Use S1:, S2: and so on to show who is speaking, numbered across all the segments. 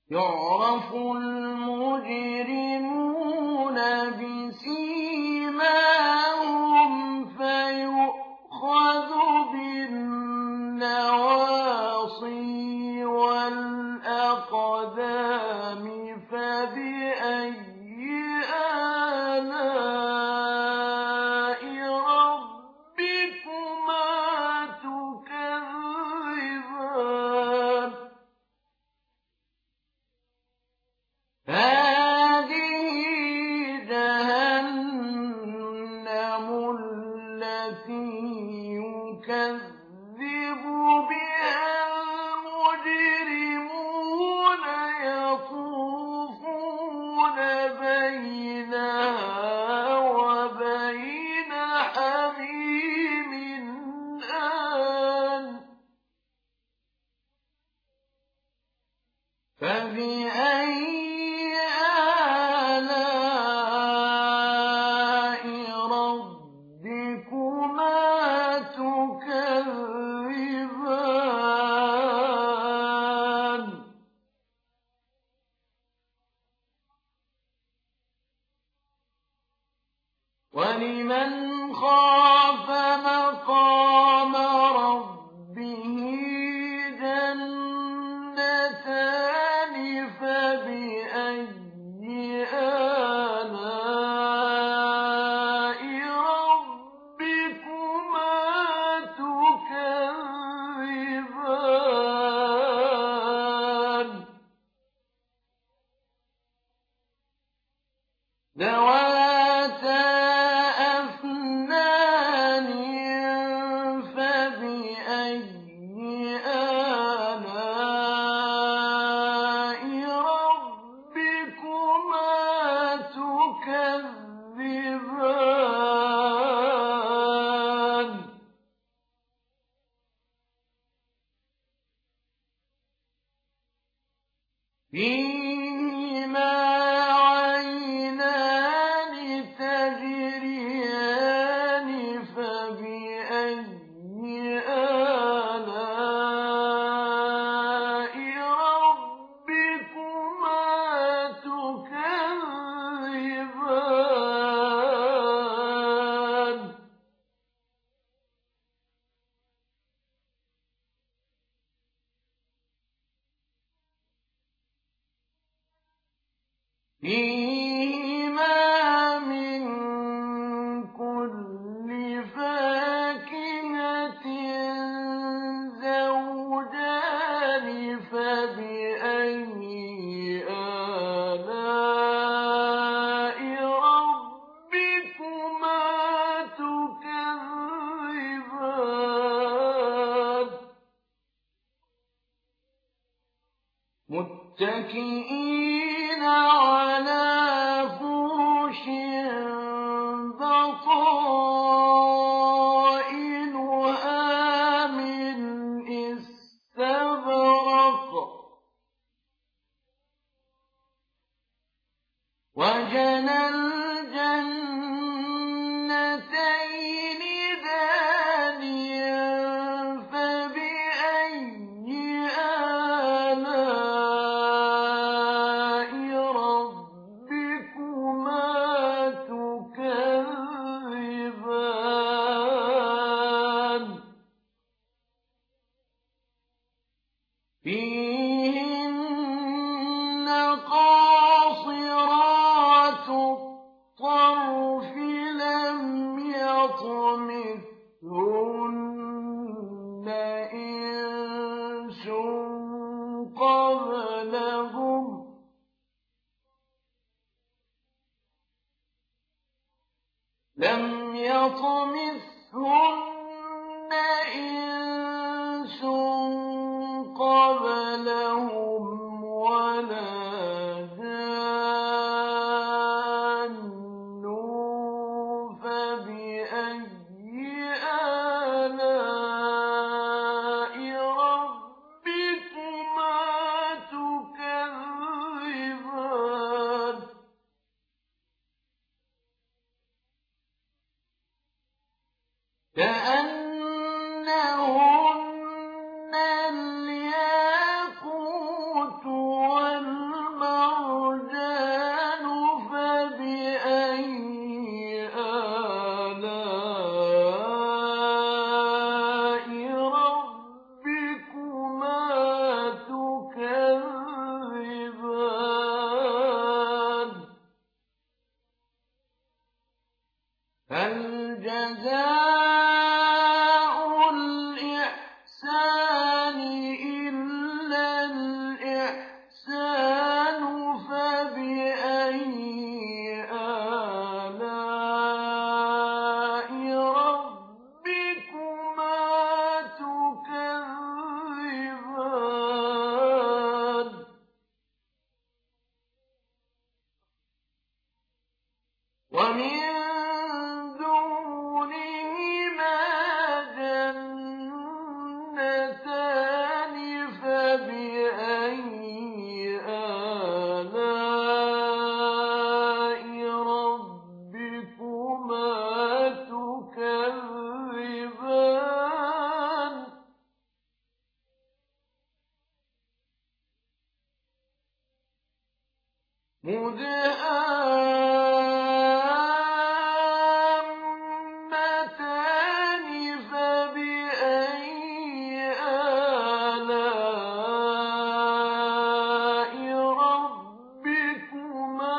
S1: يعرف المجرمون بسيماهم فيؤخذ بالنواصي والأقدام فبأي آلاء ربكما تكذبان هذه جهنم التي يكذب بها المجرمون يطوفون بينها وبين حميم آن فبأي آلاء ربكما تكذبان ولمن خاف مقام ربه جنتان فبأي آلاء ربكما تكذبان ذواتا أفنان فبأي آلاء ربكما تكذبان فيهما عينان تجريان فبأي آلاء ربكما تكذبان فيهما من كل فاكهة زوجان فبأي آلاء ربكما تكذبان متكئين على فرش بطائنها من استبرق وجنى الجنتين دانيا فبأي آلاء ربكما تكذبان فيهن قاصرات الطرف لم يطمثهن إنس قبلهم إنس قبلهم مُدْهَامَّتَانِ فَبِأَيِّ آلَاءِ رَبِّكُمَا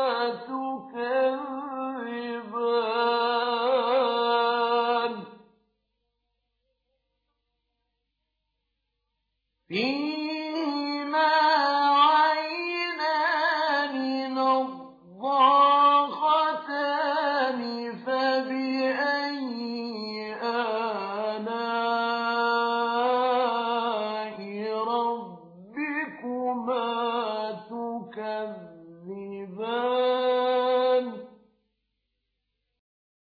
S1: تُكَذِّبَانِ فِيهِمَا عَيْنَانِ نَضَّاخَتَانِ فَبِأَيِّ آلَاءِ رَبِّكُمَا تُكَذِّبَانِ